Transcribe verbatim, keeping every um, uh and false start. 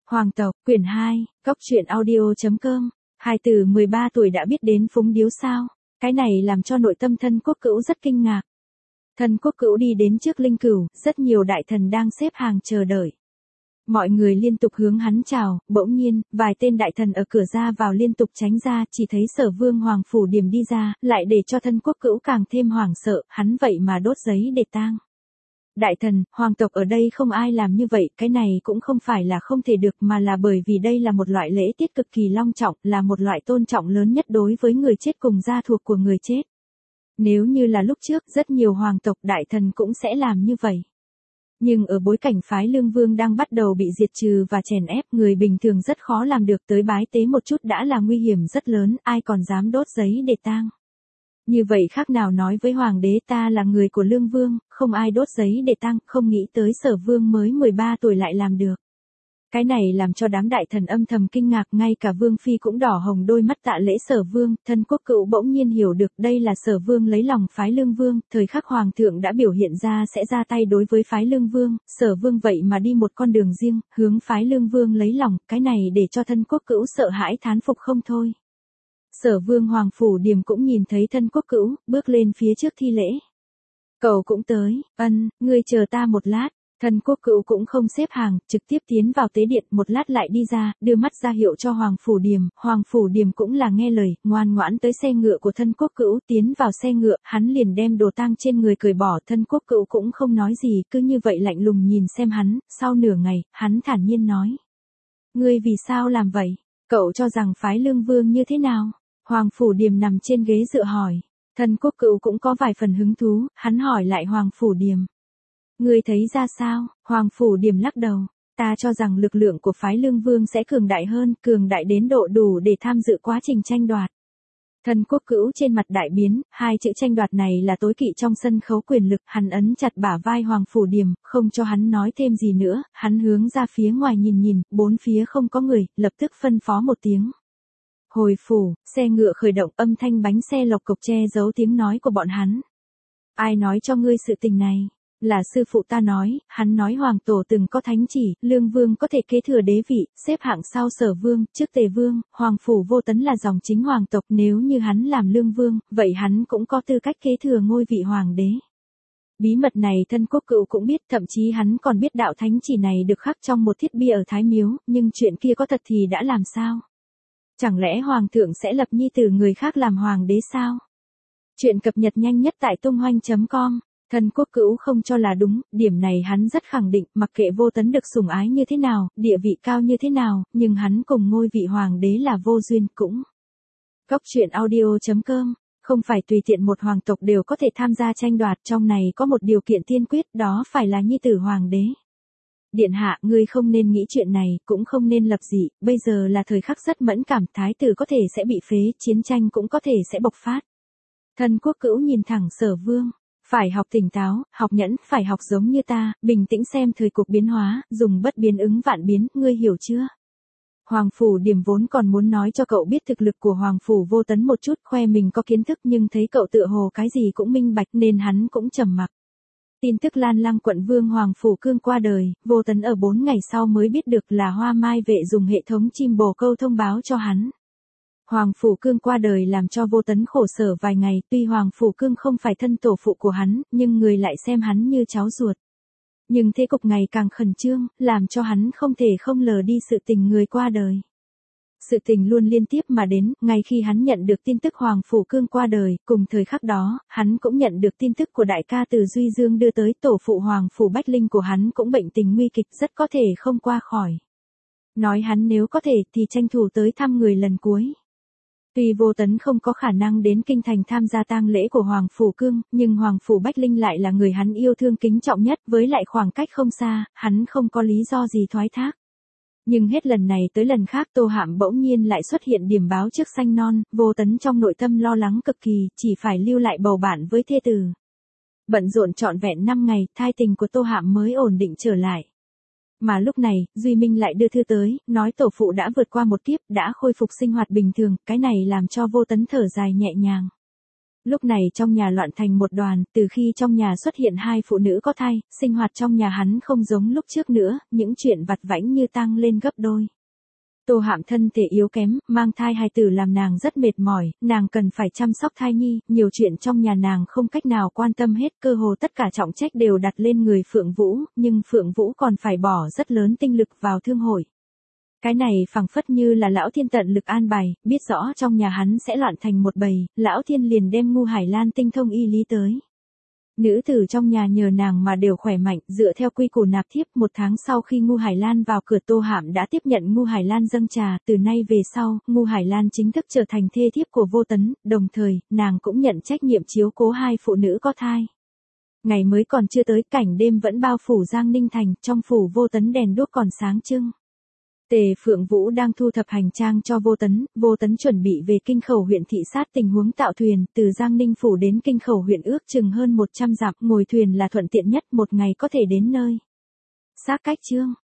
Hoàng tộc, quyển hai, Cóc truyện audio.com. Hai từ mười ba tuổi đã biết đến phúng điếu sao? Cái này làm cho nội tâm Thân Quốc Cữu rất kinh ngạc. Thân Quốc Cữu đi đến trước linh cửu, rất nhiều đại thần đang xếp hàng chờ đợi. Mọi người liên tục hướng hắn chào, bỗng nhiên, vài tên đại thần ở cửa ra vào liên tục tránh ra, chỉ thấy Sở Vương Hoàng Phủ Điềm đi ra, lại để cho Thân Quốc Cữu càng thêm hoảng sợ, hắn vậy mà đốt giấy để tang. Đại thần, hoàng tộc ở đây không ai làm như vậy, cái này cũng không phải là không thể được mà là bởi vì đây là một loại lễ tiết cực kỳ long trọng, là một loại tôn trọng lớn nhất đối với người chết cùng gia thuộc của người chết. Nếu như là lúc trước, rất nhiều hoàng tộc đại thần cũng sẽ làm như vậy. Nhưng ở bối cảnh phái Lương Vương đang bắt đầu bị diệt trừ và chèn ép, người bình thường rất khó làm được, tới bái tế một chút đã là nguy hiểm rất lớn, ai còn dám đốt giấy để tang. Như vậy khác nào nói với hoàng đế ta là người của Lương Vương, không ai đốt giấy để tang, không nghĩ tới Sở Vương mới mười ba tuổi lại làm được. Cái này làm cho đám đại thần âm thầm kinh ngạc, ngay cả Vương Phi cũng đỏ hồng đôi mắt tạ lễ Sở Vương. Thân Quốc Cữu bỗng nhiên hiểu được đây là Sở Vương lấy lòng phái Lương Vương, thời khắc hoàng thượng đã biểu hiện ra sẽ ra tay đối với phái Lương Vương, Sở Vương vậy mà đi một con đường riêng, hướng phái Lương Vương lấy lòng, cái này để cho Thân Quốc Cữu sợ hãi thán phục không thôi. Sở Vương Hoàng Phủ Điềm cũng nhìn thấy Thân Quốc Cữu, bước lên phía trước thi lễ. Cậu cũng tới, ân, ngươi chờ ta một lát. Thân Quốc Cữu cũng không xếp hàng, trực tiếp tiến vào tế điện, một lát lại đi ra, đưa mắt ra hiệu cho Hoàng Phủ Điềm. Hoàng Phủ Điềm cũng là nghe lời, ngoan ngoãn tới xe ngựa của Thân Quốc Cữu, tiến vào xe ngựa, hắn liền đem đồ tang trên người cởi bỏ. Thân Quốc Cữu cũng không nói gì, cứ như vậy lạnh lùng nhìn xem hắn, sau nửa ngày, hắn thản nhiên nói. Ngươi vì sao làm vậy? Cậu cho rằng phái Lương Vương như thế nào? Hoàng Phủ Điềm nằm trên ghế dựa hỏi. Thân Quốc Cữu cũng có vài phần hứng thú, hắn hỏi lại Hoàng Phủ Điềm. Ngươi thấy ra sao? Hoàng Phủ Điềm lắc đầu. Ta cho rằng lực lượng của phái Lương Vương sẽ cường đại hơn, cường đại đến độ đủ để tham dự quá trình tranh đoạt. Thân Quốc Cữu trên mặt đại biến, hai chữ tranh đoạt này là tối kỵ trong sân khấu quyền lực, hắn ấn chặt bả vai Hoàng Phủ Điềm, không cho hắn nói thêm gì nữa, hắn hướng ra phía ngoài nhìn nhìn, bốn phía không có người, lập tức phân phó một tiếng. Hồi phủ, xe ngựa khởi động, âm thanh bánh xe lộc cộc che giấu tiếng nói của bọn hắn. Ai nói cho ngươi sự tình này? Là sư phụ ta nói, hắn nói hoàng tổ từng có thánh chỉ, Lương Vương có thể kế thừa đế vị, xếp hạng sau Sở Vương, trước Tề Vương, Hoàng Phủ Vô Tấn là dòng chính hoàng tộc, nếu như hắn làm Lương Vương, vậy hắn cũng có tư cách kế thừa ngôi vị hoàng đế. Bí mật này Thân Quốc Cữu cũng biết, thậm chí hắn còn biết đạo thánh chỉ này được khắc trong một thiết bia ở Thái Miếu, nhưng chuyện kia có thật thì đã làm sao? Chẳng lẽ hoàng thượng sẽ lập nhi tử người khác làm hoàng đế sao? Chuyện cập nhật nhanh nhất tại tung hoành chấm com. Thân Quốc Cữu không cho là đúng, điểm này hắn rất khẳng định, mặc kệ Vô Tấn được sủng ái như thế nào, địa vị cao như thế nào, nhưng hắn cùng ngôi vị hoàng đế là vô duyên cũng. Cóc truyện audio.com, không phải tùy tiện một hoàng tộc đều có thể tham gia tranh đoạt, trong này có một điều kiện tiên quyết, đó phải là nhi tử hoàng đế. Điện hạ, ngươi không nên nghĩ chuyện này, cũng không nên lập dị, bây giờ là thời khắc rất mẫn cảm, thái tử có thể sẽ bị phế, chiến tranh cũng có thể sẽ bộc phát. Thân Quốc Cữu nhìn thẳng Sở Vương. Phải học tỉnh táo, học nhẫn, phải học giống như ta, bình tĩnh xem thời cuộc biến hóa, dùng bất biến ứng vạn biến, ngươi hiểu chưa? Hoàng Phủ Điềm vốn còn muốn nói cho cậu biết thực lực của Hoàng Phủ Vô Tấn một chút, khoe mình có kiến thức, nhưng thấy cậu tựa hồ cái gì cũng minh bạch nên hắn cũng trầm mặc. Tin tức Lan Lăng quận vương Hoàng Phủ Cương qua đời, Vô Tấn ở bốn ngày sau mới biết được là Hoa Mai vệ dùng hệ thống chim bồ câu thông báo cho hắn. Hoàng Phủ Cương qua đời làm cho Vô Tấn khổ sở vài ngày, tuy Hoàng Phủ Cương không phải thân tổ phụ của hắn, nhưng người lại xem hắn như cháu ruột. Nhưng thế cục ngày càng khẩn trương, làm cho hắn không thể không lờ đi sự tình người qua đời. Sự tình luôn liên tiếp mà đến, ngay khi hắn nhận được tin tức Hoàng Phủ Cương qua đời, cùng thời khắc đó, hắn cũng nhận được tin tức của đại ca từ Duy Dương đưa tới, tổ phụ Hoàng Phủ Bách Linh của hắn cũng bệnh tình nguy kịch, rất có thể không qua khỏi. Nói hắn nếu có thể thì tranh thủ tới thăm người lần cuối. Tuy Vô Tấn không có khả năng đến kinh thành tham gia tang lễ của Hoàng Phủ Cương, nhưng Hoàng Phủ Bách Linh lại là người hắn yêu thương kính trọng nhất, với lại khoảng cách không xa, hắn không có lý do gì thoái thác. Nhưng hết lần này tới lần khác Tô Hạm bỗng nhiên lại xuất hiện điểm báo trước xanh non, Vô Tấn trong nội tâm lo lắng cực kỳ, chỉ phải lưu lại bầu bạn với thê tử. Bận rộn trọn vẹn năm ngày, thai tình của Tô Hạm mới ổn định trở lại. Mà lúc này, Duy Minh lại đưa thư tới, nói tổ phụ đã vượt qua một kiếp, đã khôi phục sinh hoạt bình thường, cái này làm cho Vô Tấn thở dài nhẹ nhàng. Lúc này trong nhà loạn thành một đoàn, từ khi trong nhà xuất hiện hai phụ nữ có thai, sinh hoạt trong nhà hắn không giống lúc trước nữa, những chuyện vặt vãnh như tăng lên gấp đôi. Tô Hạm thân thể yếu kém, mang thai hài tử làm nàng rất mệt mỏi, nàng cần phải chăm sóc thai nhi, nhiều chuyện trong nhà nàng không cách nào quan tâm hết, cơ hồ tất cả trọng trách đều đặt lên người Phượng Vũ, nhưng Phượng Vũ còn phải bỏ rất lớn tinh lực vào thương hội. Cái này phảng phất như là Lão Thiên tận lực an bài, biết rõ trong nhà hắn sẽ loạn thành một bầy, Lão Thiên liền đem Ngu Hải Lan tinh thông y lý tới. Nữ tử trong nhà nhờ nàng mà đều khỏe mạnh, dựa theo quy củ nạp thiếp, một tháng sau khi Ngu Hải Lan vào cửa, Tô Hạm đã tiếp nhận Ngu Hải Lan dâng trà, từ nay về sau, Ngu Hải Lan chính thức trở thành thê thiếp của Vô Tấn, đồng thời, nàng cũng nhận trách nhiệm chiếu cố hai phụ nữ có thai. Ngày mới còn chưa tới, cảnh đêm vẫn bao phủ Giang Ninh Thành, trong phủ Vô Tấn đèn đuốc còn sáng trưng. Tề Phượng Vũ đang thu thập hành trang cho Vô Tấn, Vô Tấn chuẩn bị về Kinh Khẩu huyện thị sát tình huống tạo thuyền, từ Giang Ninh phủ đến Kinh Khẩu huyện ước chừng hơn một trăm dặm, ngồi thuyền là thuận tiện nhất, một ngày có thể đến nơi. Xác cách chương